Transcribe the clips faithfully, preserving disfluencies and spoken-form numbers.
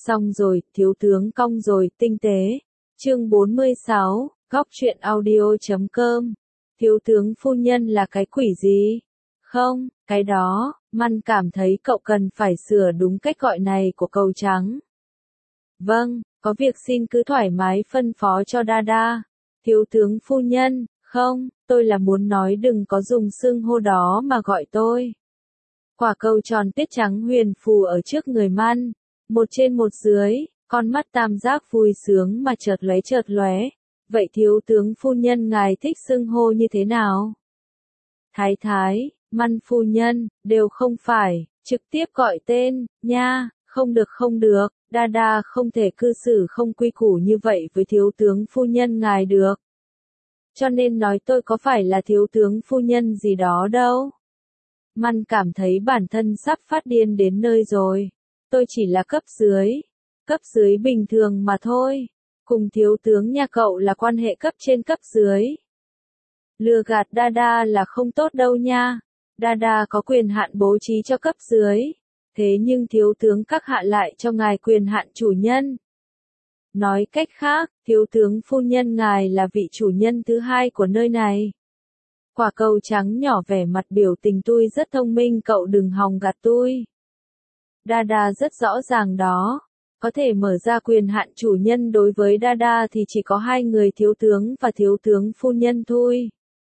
Xong rồi, thiếu tướng cong rồi, tinh tế. Chương bốn mươi sáu, góc truyện audio chấm com. Thiếu tướng phu nhân là cái quỷ gì? Không, cái đó, Man cảm thấy cậu cần phải sửa đúng cách gọi này của cậu trắng. Vâng, có việc xin cứ thoải mái phân phó cho Dada. Thiếu tướng phu nhân, không, tôi là muốn nói đừng có dùng xưng hô đó mà gọi tôi. Quả cầu tròn tiết trắng huyền phù ở trước người Man, một trên một dưới, con mắt tam giác vui sướng mà chợt lóe chợt lóe. Vậy thiếu tướng phu nhân ngài thích xưng hô như thế nào? Thái thái, Man phu nhân, đều không phải, trực tiếp gọi tên, nha, không được không được, Dada không thể cư xử không quy củ như vậy với thiếu tướng phu nhân ngài được. Cho nên nói tôi có phải là thiếu tướng phu nhân gì đó đâu. Man cảm thấy bản thân sắp phát điên đến nơi rồi. Tôi chỉ là cấp dưới. Cấp dưới bình thường mà thôi. Cùng thiếu tướng nhà cậu là quan hệ cấp trên cấp dưới. Lừa gạt Dada là không tốt đâu nha. Dada có quyền hạn bố trí cho cấp dưới. Thế nhưng thiếu tướng các hạ lại cho ngài quyền hạn chủ nhân. Nói cách khác, thiếu tướng phu nhân ngài là vị chủ nhân thứ hai của nơi này. Quả cầu trắng nhỏ vẻ mặt biểu tình tôi rất thông minh, cậu đừng hòng gạt tôi. Dada rất rõ ràng đó. Có thể mở ra quyền hạn chủ nhân đối với Dada thì chỉ có hai người, thiếu tướng và thiếu tướng phu nhân thôi.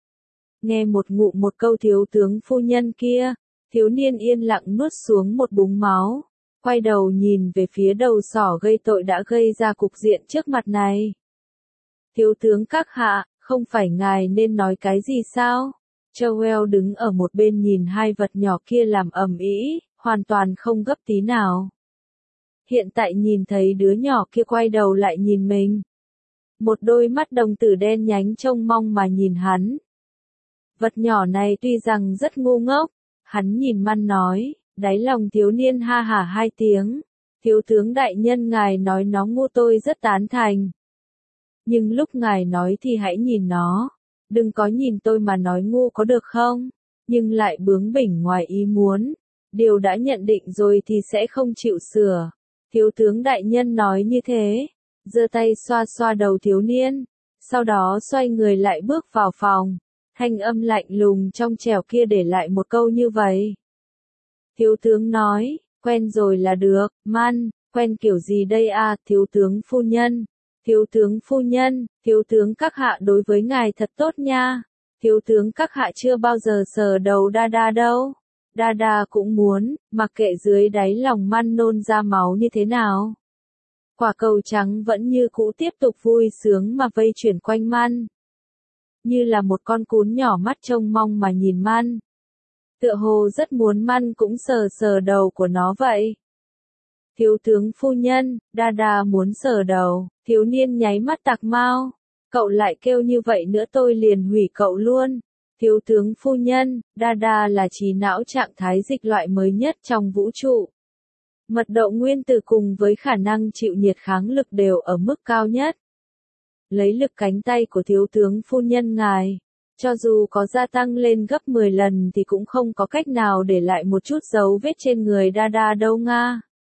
Nghe một ngụm một câu thiếu tướng phu nhân kia, thiếu niên yên lặng nuốt xuống một búng máu. Quay đầu nhìn về phía đầu sỏ gây tội đã gây ra cục diện trước mặt này. Thiếu tướng các hạ, không phải ngài nên nói cái gì sao? Joel đứng ở một bên nhìn hai vật nhỏ kia làm ầm ĩ, hoàn toàn không gấp tí nào. Hiện tại nhìn thấy đứa nhỏ kia quay đầu lại nhìn mình. Một đôi mắt đồng tử đen nhánh trông mong mà nhìn hắn. Vật nhỏ này tuy rằng rất ngu ngốc, hắn nhìn Man nói, đáy lòng thiếu niên ha hả hai tiếng. Thiếu tướng đại nhân ngài nói nó ngu tôi rất tán thành. Nhưng lúc ngài nói thì hãy nhìn nó. Đừng có nhìn tôi mà nói ngu có được không? Nhưng lại bướng bỉnh ngoài ý muốn. Điều đã nhận định rồi thì sẽ không chịu sửa. Thiếu tướng đại nhân nói như thế. Giơ tay xoa xoa đầu thiếu niên. Sau đó xoay người lại bước vào phòng. Thanh âm lạnh lùng trong trẻo kia để lại một câu như vậy. Thiếu tướng nói, quen rồi là được, Man, quen kiểu gì đây à, thiếu tướng phu nhân. Thiếu tướng phu nhân, thiếu tướng các hạ đối với ngài thật tốt nha. Thiếu tướng các hạ chưa bao giờ sờ đầu Dada đâu. Dada cũng muốn, mặc kệ dưới đáy lòng Man nôn ra máu như thế nào. Quả cầu trắng vẫn như cũ tiếp tục vui sướng mà vây chuyển quanh Man. Như là một con cún nhỏ mắt trông mong mà nhìn Man. Tựa hồ rất muốn Man cũng sờ sờ đầu của nó vậy. Thiếu tướng phu nhân, Dada muốn sờ đầu, thiếu niên nháy mắt tạc mau. Cậu lại kêu như vậy nữa tôi liền hủy cậu luôn. Thiếu tướng phu nhân, Dada là trí não trạng thái dịch loại mới nhất trong vũ trụ. Mật độ nguyên tử cùng với khả năng chịu nhiệt kháng lực đều ở mức cao nhất. Lấy lực cánh tay của thiếu tướng phu nhân ngài. Cho dù có gia tăng lên gấp mười lần thì cũng không có cách nào để lại một chút dấu vết trên người Dada đâu nga.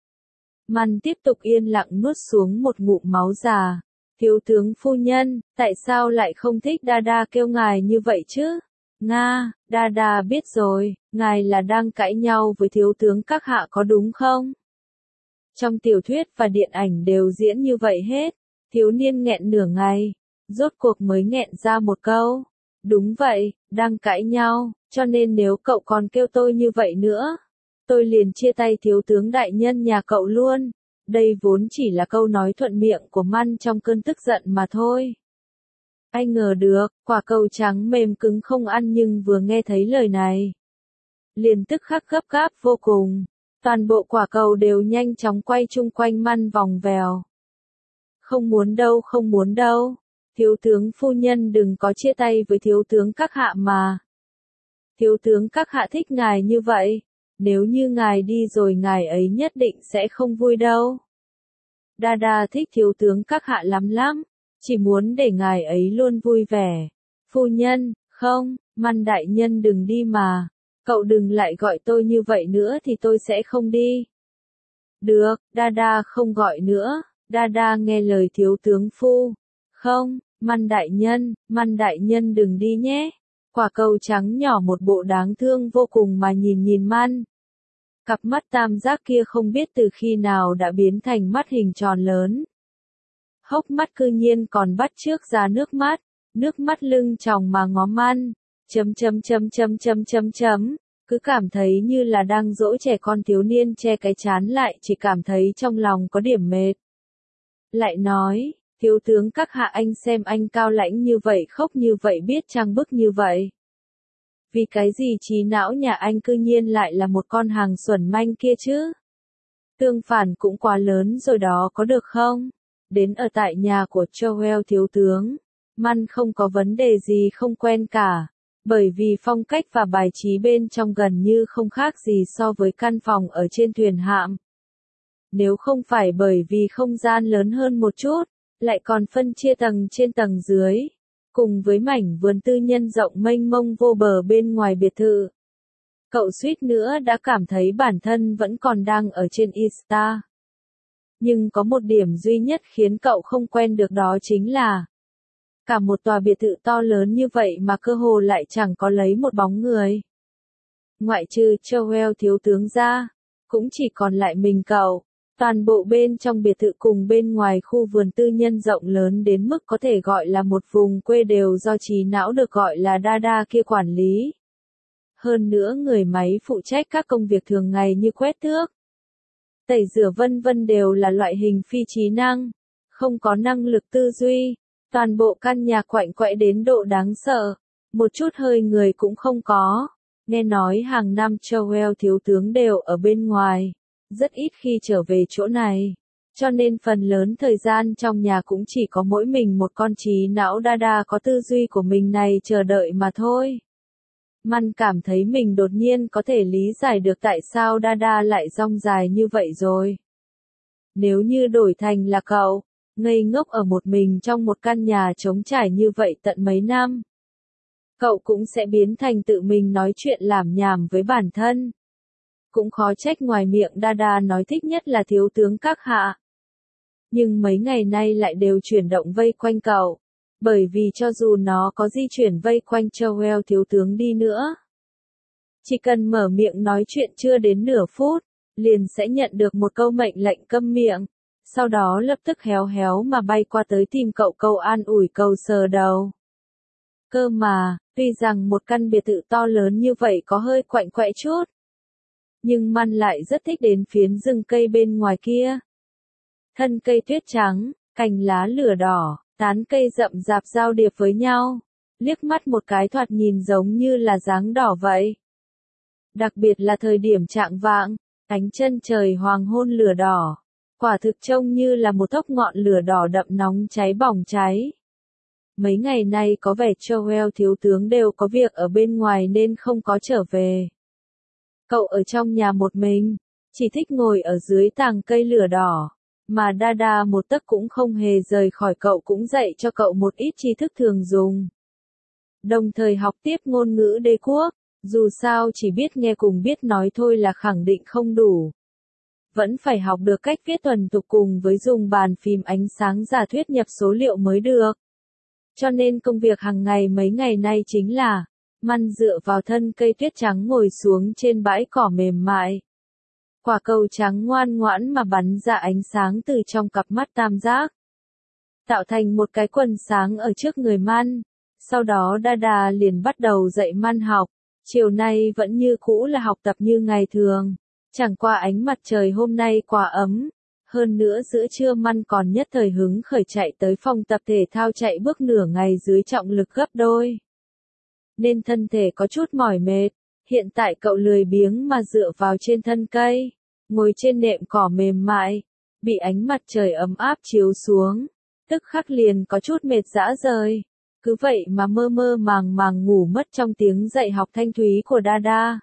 Man tiếp tục yên lặng nuốt xuống một ngụm máu già. Thiếu tướng phu nhân, tại sao lại không thích Dada kêu ngài như vậy chứ? Nga, Dada biết rồi, ngài là đang cãi nhau với thiếu tướng các hạ có đúng không? Trong tiểu thuyết và điện ảnh đều diễn như vậy hết. Thiếu niên nghẹn nửa ngày, rốt cuộc mới nghẹn ra một câu. Đúng vậy, đang cãi nhau, cho nên nếu cậu còn kêu tôi như vậy nữa, tôi liền chia tay thiếu tướng đại nhân nhà cậu luôn. Đây vốn chỉ là câu nói thuận miệng của Man trong cơn tức giận mà thôi. Ai ngờ được, quả cầu trắng mềm cứng không ăn nhưng vừa nghe thấy lời này. Liền tức khắc gấp gáp vô cùng. Toàn bộ quả cầu đều nhanh chóng quay chung quanh Man vòng vèo. Không muốn đâu không muốn đâu. Thiếu tướng phu nhân đừng có chia tay với thiếu tướng các hạ mà. Thiếu tướng các hạ thích ngài như vậy. Nếu như ngài đi rồi ngài ấy nhất định sẽ không vui đâu. Dada thích thiếu tướng các hạ lắm lắm. Chỉ muốn để ngài ấy luôn vui vẻ. Phu nhân, không, Man đại nhân đừng đi mà. Cậu đừng lại gọi tôi như vậy nữa thì tôi sẽ không đi. Được, Đa không gọi nữa, Đa nghe lời thiếu tướng phu. Không, Man đại nhân, Man đại nhân đừng đi nhé. Quả cầu trắng nhỏ một bộ đáng thương vô cùng mà nhìn nhìn Man. Cặp mắt tam giác kia không biết từ khi nào đã biến thành mắt hình tròn lớn. Hốc mắt cư nhiên còn bắt chước ra nước mắt, nước mắt lưng tròng mà ngó Man. Chấm chấm chấm chấm chấm chấm chấm, cứ cảm thấy như là đang dỗ trẻ con thiếu niên che cái chán lại, chỉ cảm thấy trong lòng có điểm mệt. Lại nói, thiếu tướng các hạ, anh xem anh cao lãnh như vậy, khóc như vậy, biết trang bức như vậy. Vì cái gì trí não nhà anh cư nhiên lại là một con hàng xuẩn manh kia chứ? Tương phản cũng quá lớn rồi đó, có được không? Đến ở tại nhà của Joel thiếu tướng, Man không có vấn đề gì không quen cả. Bởi vì phong cách và bài trí bên trong gần như không khác gì so với căn phòng ở trên thuyền hạm. Nếu không phải bởi vì không gian lớn hơn một chút, lại còn phân chia tầng trên tầng dưới, cùng với mảnh vườn tư nhân rộng mênh mông vô bờ bên ngoài biệt thự. Cậu suýt nữa đã cảm thấy bản thân vẫn còn đang ở trên Ista. Nhưng có một điểm duy nhất khiến cậu không quen được, đó chính là cả một tòa biệt thự to lớn như vậy mà cơ hồ lại chẳng có lấy một bóng người. Ngoại trừ Joel thiếu tướng ra, cũng chỉ còn lại mình cậu. Toàn bộ bên trong biệt thự cùng bên ngoài khu vườn tư nhân rộng lớn đến mức có thể gọi là một vùng quê đều do trí não được gọi là Đa kia quản lý. Hơn nữa người máy phụ trách các công việc thường ngày như quét tước, tẩy rửa vân vân đều là loại hình phi trí năng, không có năng lực tư duy. Toàn bộ căn nhà quạnh quẽ đến độ đáng sợ, một chút hơi người cũng không có. Nghe nói hàng năm Joel thiếu tướng đều ở bên ngoài, rất ít khi trở về chỗ này, cho nên phần lớn thời gian trong nhà cũng chỉ có mỗi mình một con trí não Đa có tư duy của mình này chờ đợi mà thôi. Man cảm thấy mình đột nhiên có thể lý giải được tại sao Đa lại dong dài như vậy rồi. Nếu như đổi thành là cậu, ngây ngốc ở một mình trong một căn nhà trống trải như vậy tận mấy năm, cậu cũng sẽ biến thành tự mình nói chuyện lảm nhảm với bản thân. Cũng khó trách ngoài miệng Đa nói thích nhất là thiếu tướng các hạ. Nhưng mấy ngày nay lại đều chuyển động vây quanh cậu, bởi vì cho dù nó có di chuyển vây quanh Joel thiếu tướng đi nữa, chỉ cần mở miệng nói chuyện chưa đến nửa phút, liền sẽ nhận được một câu mệnh lệnh câm miệng. Sau đó lập tức héo héo mà bay qua tới tìm cậu câu an ủi, cầu sờ đầu. Cơ mà, tuy rằng một căn biệt thự to lớn như vậy có hơi quạnh quẽ chút, nhưng Man lại rất thích đến phiến rừng cây bên ngoài kia. Thân cây tuyết trắng, cành lá lửa đỏ, tán cây rậm rạp giao điệp với nhau, liếc mắt một cái thoạt nhìn giống như là dáng đỏ vậy. Đặc biệt là thời điểm chạng vạng, ánh chân trời hoàng hôn lửa đỏ. Quả thực trông như là một thốc ngọn lửa đỏ đậm nóng cháy bỏng cháy. Mấy ngày nay có vẻ Joel thiếu tướng đều có việc ở bên ngoài nên không có trở về. Cậu ở trong nhà một mình, chỉ thích ngồi ở dưới tàng cây lửa đỏ, mà Đa một tấc cũng không hề rời khỏi cậu, cũng dạy cho cậu một ít tri thức thường dùng. Đồng thời học tiếp ngôn ngữ đế quốc, dù sao chỉ biết nghe cùng biết nói thôi là khẳng định không đủ. Vẫn phải học được cách viết thuần thục cùng với dùng bàn phím ánh sáng giả thuyết nhập số liệu mới được. Cho nên công việc hàng ngày mấy ngày nay chính là, Man dựa vào thân cây tuyết trắng ngồi xuống trên bãi cỏ mềm mại. Quả cầu trắng ngoan ngoãn mà bắn ra ánh sáng từ trong cặp mắt tam giác, tạo thành một cái quần sáng ở trước người Man. Sau đó Đa liền bắt đầu dạy Man học, chiều nay vẫn như cũ là học tập như ngày thường. Chẳng qua ánh mặt trời hôm nay quá ấm, hơn nữa giữa trưa Man còn nhất thời hứng khởi chạy tới phòng tập thể thao chạy bước nửa ngày dưới trọng lực gấp đôi. Nên thân thể có chút mỏi mệt, hiện tại cậu lười biếng mà dựa vào trên thân cây, ngồi trên nệm cỏ mềm mại, bị ánh mặt trời ấm áp chiếu xuống, tức khắc liền có chút mệt rã rời. Cứ vậy mà mơ mơ màng màng ngủ mất trong tiếng dạy học thanh thúy của Đa.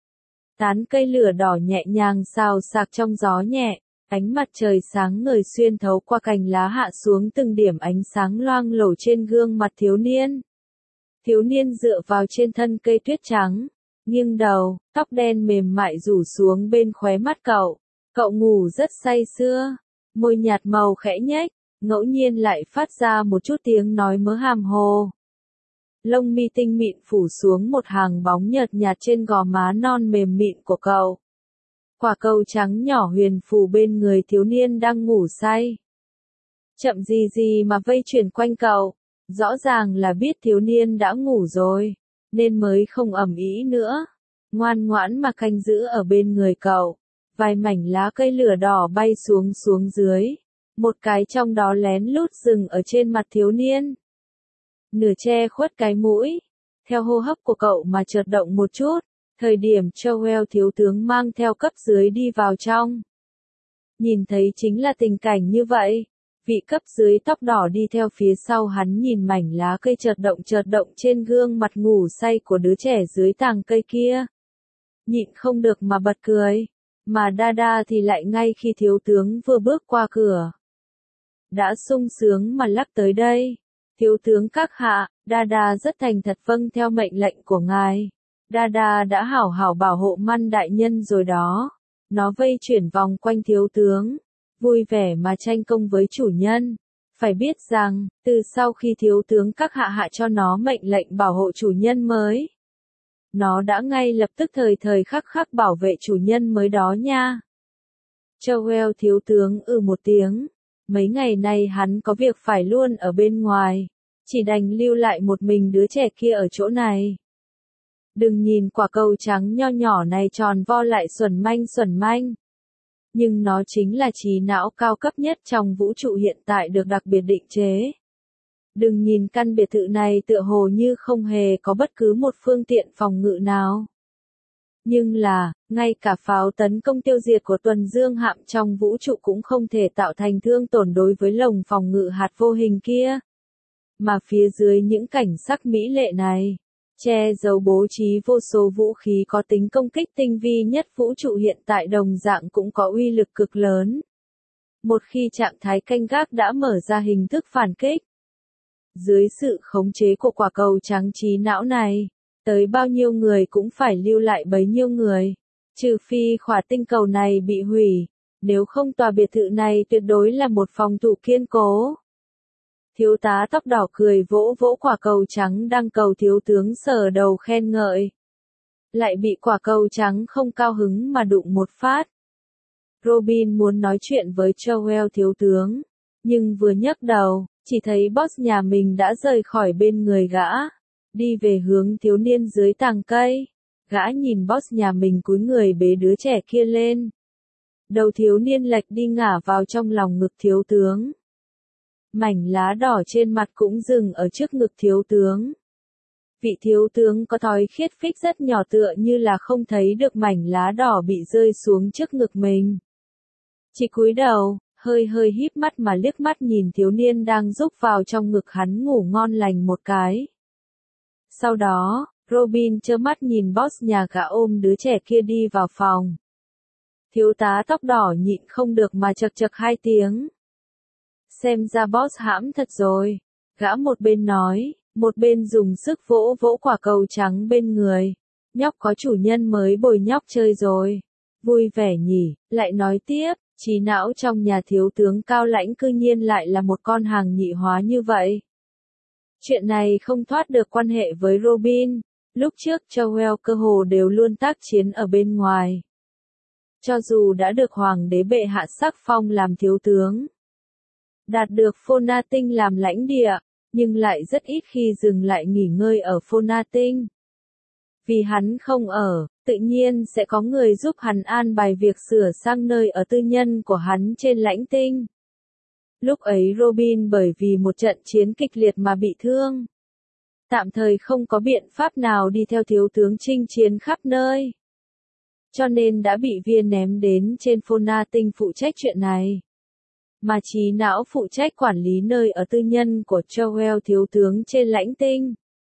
Tán cây lửa đỏ nhẹ nhàng xào xạc trong gió nhẹ, ánh mặt trời sáng ngời xuyên thấu qua cành lá hạ xuống từng điểm ánh sáng loang lổ trên gương mặt thiếu niên. Thiếu niên dựa vào trên thân cây tuyết trắng, nghiêng đầu, tóc đen mềm mại rủ xuống bên khóe mắt cậu, Cậu ngủ rất say sưa, môi nhạt màu khẽ nhếch, ngẫu nhiên lại phát ra một chút tiếng nói mớ hàm hồ. Lông mi tinh mịn phủ xuống một hàng bóng nhợt nhạt trên gò má non mềm mịn của cậu. Quả cầu trắng nhỏ huyền phù bên người thiếu niên đang ngủ say. Chậm gì gì mà vây chuyển quanh cậu, rõ ràng là biết thiếu niên đã ngủ rồi, nên mới không ầm ĩ nữa. Ngoan ngoãn mà canh giữ ở bên người cậu. Vài mảnh lá cây lửa đỏ bay xuống xuống dưới. Một cái trong đó lén lút dừng ở trên mặt thiếu niên. Nửa che khuất cái mũi. Theo hô hấp của cậu mà chợt động một chút. Thời điểm Joel thiếu tướng mang theo cấp dưới đi vào trong. Nhìn thấy chính là tình cảnh như vậy. Vị cấp dưới tóc đỏ đi theo phía sau hắn nhìn mảnh lá cây chợt động chợt động trên gương mặt ngủ say của đứa trẻ dưới tàng cây kia. Nhịn không được mà bật cười. Mà Dada thì lại ngay khi thiếu tướng vừa bước qua cửa. Đã sung sướng mà lắc tới đây. Thiếu tướng các hạ, Dada rất thành thật vâng theo mệnh lệnh của ngài. Dada đã hảo hảo bảo hộ Man đại nhân rồi đó. Nó vây chuyển vòng quanh thiếu tướng. Vui vẻ mà tranh công với chủ nhân. Phải biết rằng, từ sau khi thiếu tướng các hạ hạ cho nó mệnh lệnh bảo hộ chủ nhân mới. Nó đã ngay lập tức thời thời khắc khắc bảo vệ chủ nhân mới đó nha. Joel thiếu tướng ừ một tiếng. Mấy ngày nay hắn có việc phải luôn ở bên ngoài. Chỉ đành lưu lại một mình đứa trẻ kia ở chỗ này. Đừng nhìn quả cầu trắng nho nhỏ này tròn vo lại xuẩn manh xuẩn manh. Nhưng nó chính là trí não cao cấp nhất trong vũ trụ hiện tại được đặc biệt định chế. Đừng nhìn căn biệt thự này tựa hồ như không hề có bất cứ một phương tiện phòng ngự nào. Nhưng là, ngay cả pháo tấn công tiêu diệt của tuần dương hạm trong vũ trụ cũng không thể tạo thành thương tổn đối với lồng phòng ngự hạt vô hình kia. Mà phía dưới những cảnh sắc mỹ lệ này, che giấu bố trí vô số vũ khí có tính công kích tinh vi nhất vũ trụ hiện tại đồng dạng cũng có uy lực cực lớn. Một khi trạng thái canh gác đã mở ra hình thức phản kích. Dưới sự khống chế của quả cầu trắng trí não này, tới bao nhiêu người cũng phải lưu lại bấy nhiêu người. Trừ phi khỏa tinh cầu này bị hủy, nếu không tòa biệt thự này tuyệt đối là một phòng thủ kiên cố. Thiếu tá tóc đỏ cười vỗ vỗ quả cầu trắng đang cầu thiếu tướng sờ đầu khen ngợi. Lại bị quả cầu trắng không cao hứng mà đụng một phát. Robin muốn nói chuyện với Joel thiếu tướng, nhưng vừa nhấc đầu, chỉ thấy boss nhà mình đã rời khỏi bên người gã, đi về hướng thiếu niên dưới tàng cây. Gã nhìn boss nhà mình cúi người bế đứa trẻ kia lên. Đầu thiếu niên lệch đi ngả vào trong lòng ngực thiếu tướng. Mảnh lá đỏ trên mặt cũng dừng ở trước ngực thiếu tướng. Vị thiếu tướng có thói khiết phích rất nhỏ tựa như là không thấy được mảnh lá đỏ bị rơi xuống trước ngực mình. Chỉ cúi đầu, hơi hơi híp mắt mà liếc mắt nhìn thiếu niên đang rúc vào trong ngực hắn ngủ ngon lành một cái. Sau đó, Robin trơ mắt nhìn boss nhà gã ôm đứa trẻ kia đi vào phòng. Thiếu tá tóc đỏ nhịn không được mà chật chật hai tiếng. Xem ra boss hãm thật rồi. Gã một bên nói, một bên dùng sức vỗ vỗ quả cầu trắng bên người. Nhóc có chủ nhân mới bồi nhóc chơi rồi. Vui vẻ nhỉ, lại nói tiếp, trí não trong nhà thiếu tướng cao lãnh cư nhiên lại là một con hàng nhị hóa như vậy. Chuyện này không thoát được quan hệ với Robin. Lúc trước Joel cơ hồ đều luôn tác chiến ở bên ngoài. Cho dù đã được hoàng đế bệ hạ sắc phong làm thiếu tướng, đạt được Phonatinh làm lãnh địa, nhưng lại rất ít khi dừng lại nghỉ ngơi ở Phonatinh. Vì hắn không ở, tự nhiên sẽ có người giúp hắn an bài việc sửa sang nơi ở tư nhân của hắn trên lãnh tinh. Lúc ấy Robin bởi vì một trận chiến kịch liệt mà bị thương. Tạm thời không có biện pháp nào đi theo thiếu tướng chinh chiến khắp nơi. Cho nên đã bị viên ném đến trên Phonatinh phụ trách chuyện này. Mà trí não phụ trách quản lý nơi ở tư nhân của Joel thiếu tướng trên lãnh tinh.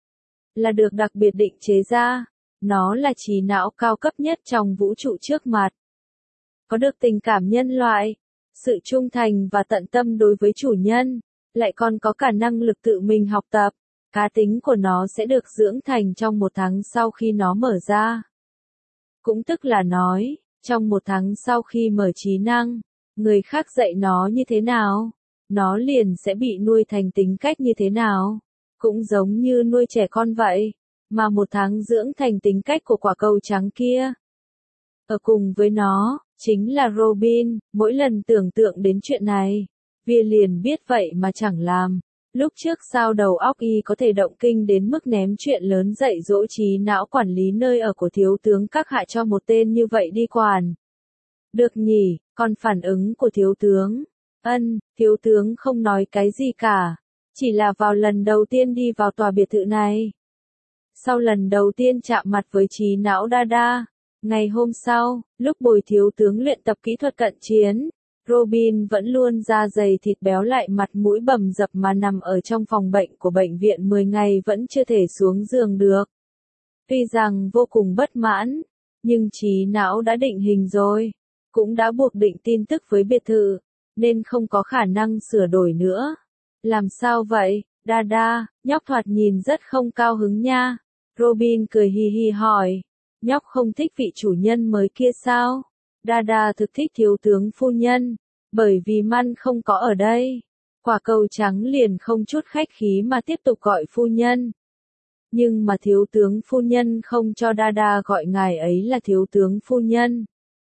Là được đặc biệt định chế ra. Nó là trí não cao cấp nhất trong vũ trụ trước mặt. Có được tình cảm nhân loại, sự trung thành và tận tâm đối với chủ nhân, lại còn có cả năng lực tự mình học tập. Cá tính của nó sẽ được dưỡng thành trong một tháng sau khi nó mở ra. Cũng tức là nói, Trong một tháng sau khi mở trí năng, người khác dạy nó như thế nào, nó liền sẽ bị nuôi thành tính cách như thế nào. Cũng giống như nuôi trẻ con vậy, mà một tháng dưỡng thành tính cách của quả cầu trắng kia. Ở cùng với nó, chính là Robin, mỗi lần tưởng tượng đến chuyện này, Via liền biết vậy mà chẳng làm. Lúc trước sao đầu óc y có thể động kinh đến mức ném chuyện lớn dạy dỗ trí não quản lý nơi ở của thiếu tướng các hạ cho một tên như vậy đi quản. Được nhỉ, còn phản ứng của thiếu tướng. Ân, thiếu tướng không nói cái gì cả. Chỉ là vào lần đầu tiên đi vào tòa biệt thự này. Sau lần đầu tiên chạm mặt với trí não Dada, ngày hôm sau, lúc bồi thiếu tướng luyện tập kỹ thuật cận chiến, Robin vẫn luôn da dày thịt béo lại mặt mũi bầm dập mà nằm ở trong phòng bệnh của bệnh viện mười ngày vẫn chưa thể xuống giường được. Tuy rằng vô cùng bất mãn, nhưng trí não đã định hình rồi, cũng đã buộc định tin tức với biệt thự, nên không có khả năng sửa đổi nữa. Làm sao vậy, Dada, nhóc thoạt nhìn rất không cao hứng nha. Robin cười hi hi hỏi, nhóc không thích vị chủ nhân mới kia sao? Dada thực thích thiếu tướng phu nhân, bởi vì Man không có ở đây. Quả cầu trắng liền không chút khách khí mà tiếp tục gọi phu nhân. Nhưng mà thiếu tướng phu nhân không cho Dada gọi ngài ấy là thiếu tướng phu nhân.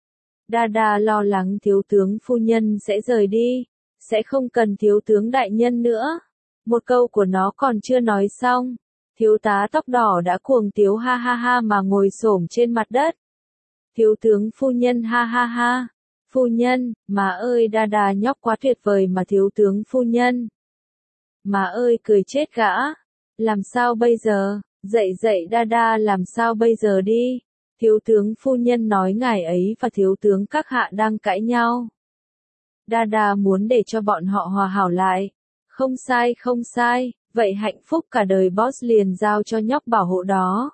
Dada lo lắng thiếu tướng phu nhân sẽ rời đi, sẽ không cần thiếu tướng đại nhân nữa. Một câu của nó còn chưa nói xong, thiếu tá tóc đỏ đã cuồng tiếu ha ha ha mà ngồi xổm trên mặt đất. Thiếu tướng phu nhân ha ha ha. Phu nhân, má ơi Dada nhóc quá tuyệt vời mà thiếu tướng phu nhân. Má ơi cười chết gã. Làm sao bây giờ, dậy dậy Dada làm sao bây giờ đi. Thiếu tướng phu nhân nói ngài ấy và thiếu tướng các hạ đang cãi nhau. Dada muốn để cho bọn họ hòa hảo lại. Không sai không sai, vậy hạnh phúc cả đời boss liền giao cho nhóc bảo hộ đó.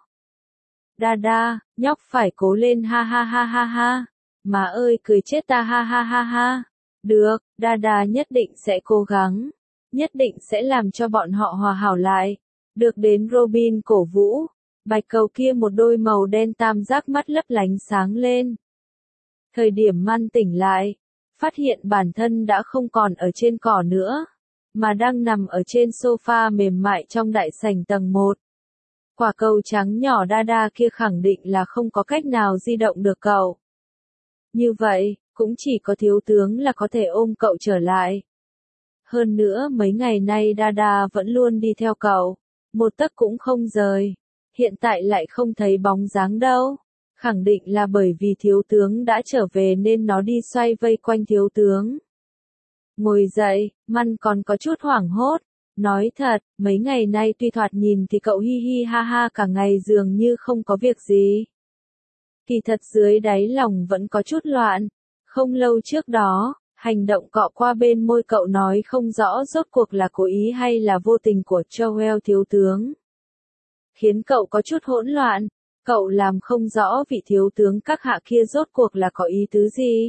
Dada, nhóc phải cố lên ha ha ha ha ha. Má ơi cười chết ta ha ha ha ha. Được, Dada nhất định sẽ cố gắng. Nhất định sẽ làm cho bọn họ hòa hảo lại. Được đến Robin cổ vũ. Bạch cầu kia một đôi màu đen tam giác mắt lấp lánh sáng lên. Thời điểm Man tỉnh lại, phát hiện bản thân đã không còn ở trên cỏ nữa, mà đang nằm ở trên sofa mềm mại trong đại sảnh tầng một. Quả cầu trắng nhỏ Dada kia khẳng định là không có cách nào di động được cậu. Như vậy, cũng chỉ có thiếu tướng là có thể ôm cậu trở lại. Hơn nữa mấy ngày nay Dada vẫn luôn đi theo cậu, một tấc cũng không rời. Hiện tại lại không thấy bóng dáng đâu. Khẳng định là bởi vì thiếu tướng đã trở về nên nó đi xoay vây quanh thiếu tướng. Ngồi dậy, Man còn có chút hoảng hốt. Nói thật, mấy ngày nay tuy thoạt nhìn thì cậu hi hi ha ha cả ngày dường như không có việc gì. Kỳ thật dưới đáy lòng vẫn có chút loạn. Không lâu trước đó, hành động cọ qua bên môi cậu nói không rõ rốt cuộc là cố ý hay là vô tình của Joel thiếu tướng. Khiến cậu có chút hỗn loạn, cậu làm không rõ vị thiếu tướng các hạ kia rốt cuộc là có ý tứ gì.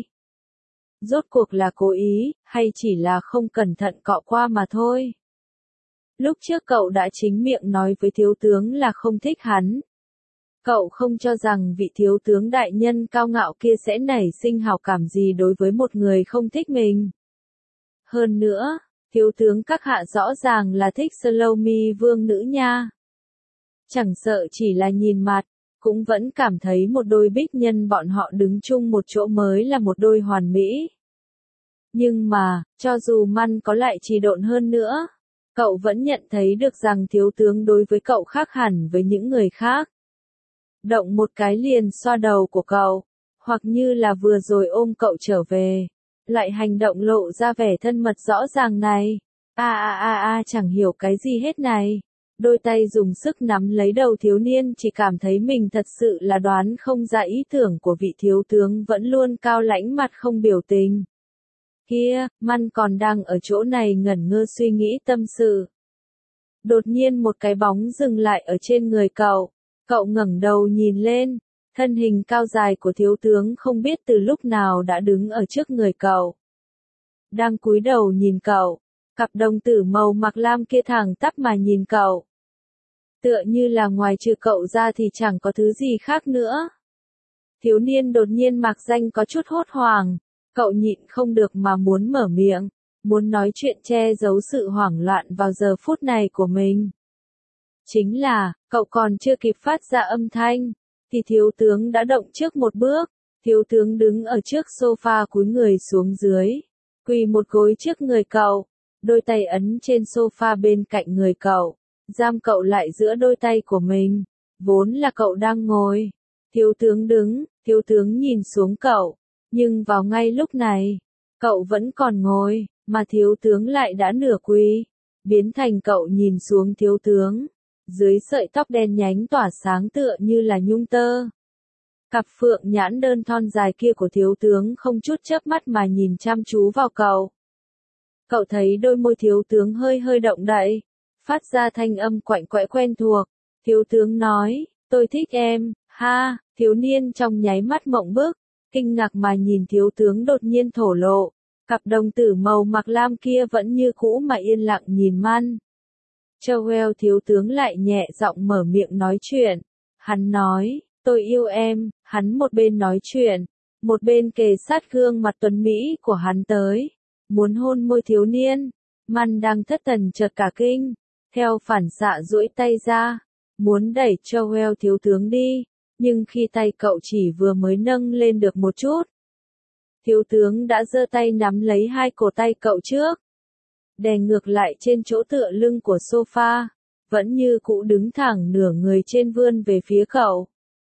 Rốt cuộc là cố ý, hay chỉ là không cẩn thận cọ qua mà thôi. Lúc trước cậu đã chính miệng nói với thiếu tướng là không thích hắn. Cậu không cho rằng vị thiếu tướng đại nhân cao ngạo kia sẽ nảy sinh hảo cảm gì đối với một người không thích mình. Hơn nữa, thiếu tướng các hạ rõ ràng là thích Salome vương nữ nha. Chẳng sợ chỉ là nhìn mặt, cũng vẫn cảm thấy một đôi bích nhân bọn họ đứng chung một chỗ mới là một đôi hoàn mỹ. Nhưng mà, cho dù Man có lại trì độn hơn nữa, cậu vẫn nhận thấy được rằng thiếu tướng đối với cậu khác hẳn với những người khác. Động một cái liền xoa đầu của cậu, hoặc như là vừa rồi ôm cậu trở về. Loại hành động lộ ra vẻ thân mật rõ ràng này. A a a a chẳng hiểu cái gì hết này. Đôi tay dùng sức nắm lấy đầu thiếu niên chỉ cảm thấy mình thật sự là đoán không ra ý tưởng của vị thiếu tướng vẫn luôn cao lãnh mặt không biểu tình. Kia, Man còn đang ở chỗ này ngẩn ngơ suy nghĩ tâm sự. Đột nhiên một cái bóng dừng lại ở trên người cậu. Cậu ngẩng đầu nhìn lên, thân hình cao dài của thiếu tướng không biết từ lúc nào đã đứng ở trước người cậu. Đang cúi đầu nhìn cậu, cặp đồng tử màu mặc lam kia thẳng tắp mà nhìn cậu. Tựa như là ngoài trừ cậu ra thì chẳng có thứ gì khác nữa. Thiếu niên đột nhiên mạc danh có chút hốt hoảng, cậu nhịn không được mà muốn mở miệng, muốn nói chuyện che giấu sự hoảng loạn vào giờ phút này của mình. Chính là, cậu còn chưa kịp phát ra âm thanh, thì thiếu tướng đã động trước một bước, thiếu tướng đứng ở trước sofa cúi người xuống dưới, quỳ một gối trước người cậu, đôi tay ấn trên sofa bên cạnh người cậu, giam cậu lại giữa đôi tay của mình, vốn là cậu đang ngồi. Thiếu tướng đứng, thiếu tướng nhìn xuống cậu, nhưng vào ngay lúc này, cậu vẫn còn ngồi, mà thiếu tướng lại đã nửa quỳ, biến thành cậu nhìn xuống thiếu tướng, dưới sợi tóc đen nhánh tỏa sáng tựa như là nhung tơ. Cặp phượng nhãn đơn thon dài kia của thiếu tướng không chút chớp mắt mà nhìn chăm chú vào cậu. Cậu thấy đôi môi thiếu tướng hơi hơi động đậy, phát ra thanh âm quạnh quẽ quen thuộc. Thiếu tướng nói, tôi thích em, ha, thiếu niên trong nháy mắt mộng bức, kinh ngạc mà nhìn thiếu tướng đột nhiên thổ lộ. Cặp đồng tử màu mặc lam kia vẫn như cũ mà yên lặng nhìn Man. Joel thiếu tướng lại nhẹ giọng mở miệng nói chuyện. Hắn nói, tôi yêu em, hắn một bên nói chuyện, một bên kề sát gương mặt tuấn Mỹ của hắn tới, muốn hôn môi thiếu niên. Man đang thất thần chợt cả kinh, theo phản xạ duỗi tay ra, muốn đẩy Joel thiếu tướng đi, nhưng khi tay cậu chỉ vừa mới nâng lên được một chút, thiếu tướng đã giơ tay nắm lấy hai cổ tay cậu trước, đè ngược lại trên chỗ tựa lưng của sofa, vẫn như cũ đứng thẳng nửa người trên vươn về phía cậu.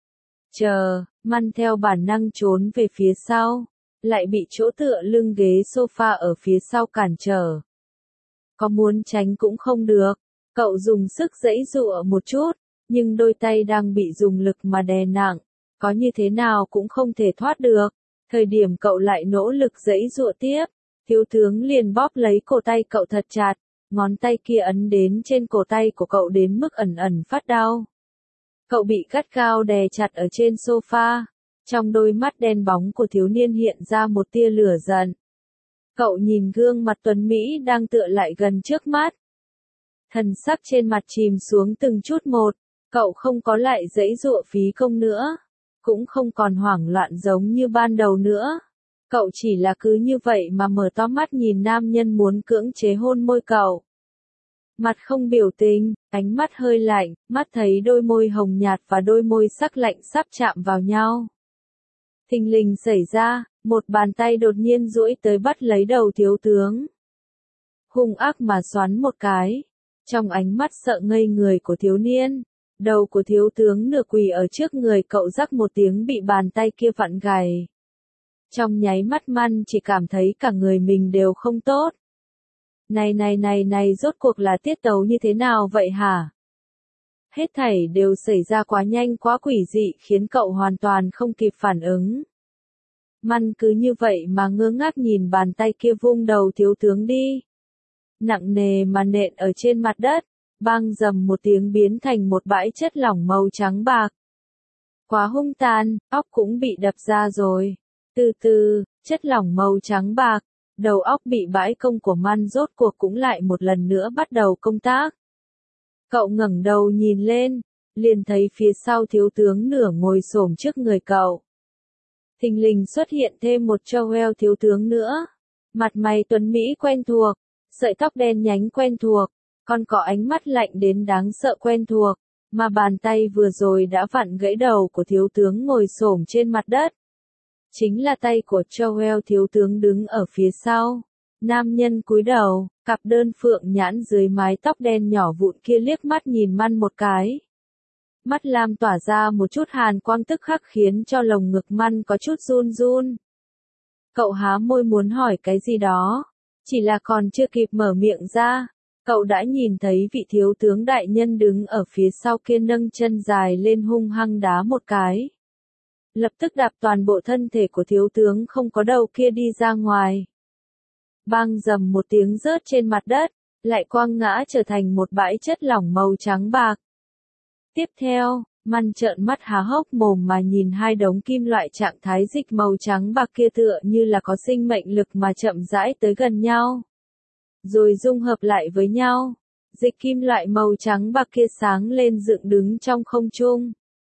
Chờ, Man theo bản năng trốn về phía sau, lại bị chỗ tựa lưng ghế sofa ở phía sau cản trở. Có muốn tránh cũng không được, cậu dùng sức giãy giụa một chút, nhưng đôi tay đang bị dùng lực mà đè nặng, có như thế nào cũng không thể thoát được. Thời điểm cậu lại nỗ lực giãy giụa tiếp, thiếu tướng liền bóp lấy cổ tay cậu thật chặt, ngón tay kia ấn đến trên cổ tay của cậu đến mức ẩn ẩn phát đau. Cậu bị gắt gao đè chặt ở trên sofa, trong đôi mắt đen bóng của thiếu niên hiện ra một tia lửa giận. Cậu nhìn gương mặt tuấn Mỹ đang tựa lại gần trước mắt. Thần sắc trên mặt chìm xuống từng chút một, cậu không có lại giãy giụa phí công nữa, cũng không còn hoảng loạn giống như ban đầu nữa. Cậu chỉ là cứ như vậy mà mở to mắt nhìn nam nhân muốn cưỡng chế hôn môi cậu. Mặt không biểu tình, ánh mắt hơi lạnh, mắt thấy đôi môi hồng nhạt và đôi môi sắc lạnh sắp chạm vào nhau. Thình lình xảy ra, một bàn tay đột nhiên duỗi tới bắt lấy đầu thiếu tướng. Hung ác mà xoắn một cái. Trong ánh mắt sợ ngây người của thiếu niên, đầu của thiếu tướng nửa quỳ ở trước người cậu rắc một tiếng bị bàn tay kia vặn gầy. Trong nháy mắt Man chỉ cảm thấy cả người mình đều không tốt. Này này này này rốt cuộc là tiết tấu như thế nào vậy hả? Hết thảy đều xảy ra quá nhanh quá quỷ dị khiến cậu hoàn toàn không kịp phản ứng. Man cứ như vậy mà ngơ ngác nhìn bàn tay kia vung đầu thiếu tướng đi. Nặng nề mà nện ở trên mặt đất, bang dầm một tiếng biến thành một bãi chất lỏng màu trắng bạc. Quá hung tàn, óc cũng bị đập ra rồi. Từ từ, chất lỏng màu trắng bạc, đầu óc bị bãi công của Man rốt cuộc cũng lại một lần nữa bắt đầu công tác. Cậu ngẩng đầu nhìn lên, liền thấy phía sau thiếu tướng nửa ngồi xổm trước người cậu. Thình lình xuất hiện thêm một Joel thiếu tướng nữa. Mặt mày tuấn Mỹ quen thuộc, sợi tóc đen nhánh quen thuộc, còn có ánh mắt lạnh đến đáng sợ quen thuộc, mà bàn tay vừa rồi đã vặn gãy đầu của thiếu tướng ngồi xổm trên mặt đất. Chính là tay của Joel thiếu tướng đứng ở phía sau. Nam nhân cúi đầu, cặp đơn phượng nhãn dưới mái tóc đen nhỏ vụn kia liếc mắt nhìn Man một cái. Mắt lam tỏa ra một chút hàn quang tức khắc khiến cho lồng ngực Man có chút run run. Cậu há môi muốn hỏi cái gì đó, chỉ là còn chưa kịp mở miệng ra, cậu đã nhìn thấy vị thiếu tướng đại nhân đứng ở phía sau kia nâng chân dài lên hung hăng đá một cái. Lập tức đạp toàn bộ thân thể của thiếu tướng không có đầu kia đi ra ngoài. Bang dầm một tiếng rớt trên mặt đất, lại quăng ngã trở thành một bãi chất lỏng màu trắng bạc. Tiếp theo, Man trợn mắt há hốc mồm mà nhìn hai đống kim loại trạng thái dịch màu trắng bạc kia tựa như là có sinh mệnh lực mà chậm rãi tới gần nhau. Rồi dung hợp lại với nhau. Dịch kim loại màu trắng bạc kia sáng lên dựng đứng trong không trung.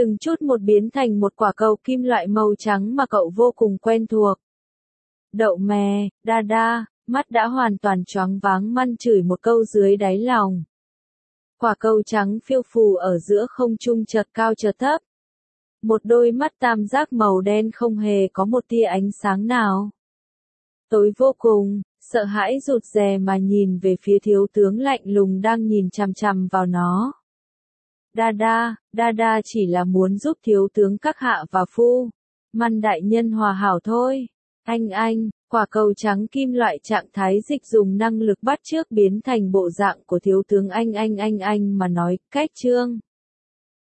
từng chút một biến thành một quả cầu kim loại màu trắng mà cậu vô cùng quen thuộc. Đậu mè, đa đa, mắt đã hoàn toàn choáng váng măn chửi một câu dưới đáy lòng. Quả cầu trắng phiêu phù ở giữa không trung chợt cao chợt thấp. Một đôi mắt tam giác màu đen không hề có một tia ánh sáng nào. Tối vô cùng, sợ hãi rụt rè mà nhìn về phía thiếu tướng lạnh lùng đang nhìn chằm chằm vào nó. Đa đa, đa đa chỉ là muốn giúp thiếu tướng các hạ và phu. Măn đại nhân hòa hảo thôi. Anh anh, quả cầu trắng kim loại trạng thái dịch dùng năng lực bắt chước biến thành bộ dạng của thiếu tướng anh anh anh anh mà nói, cách chương.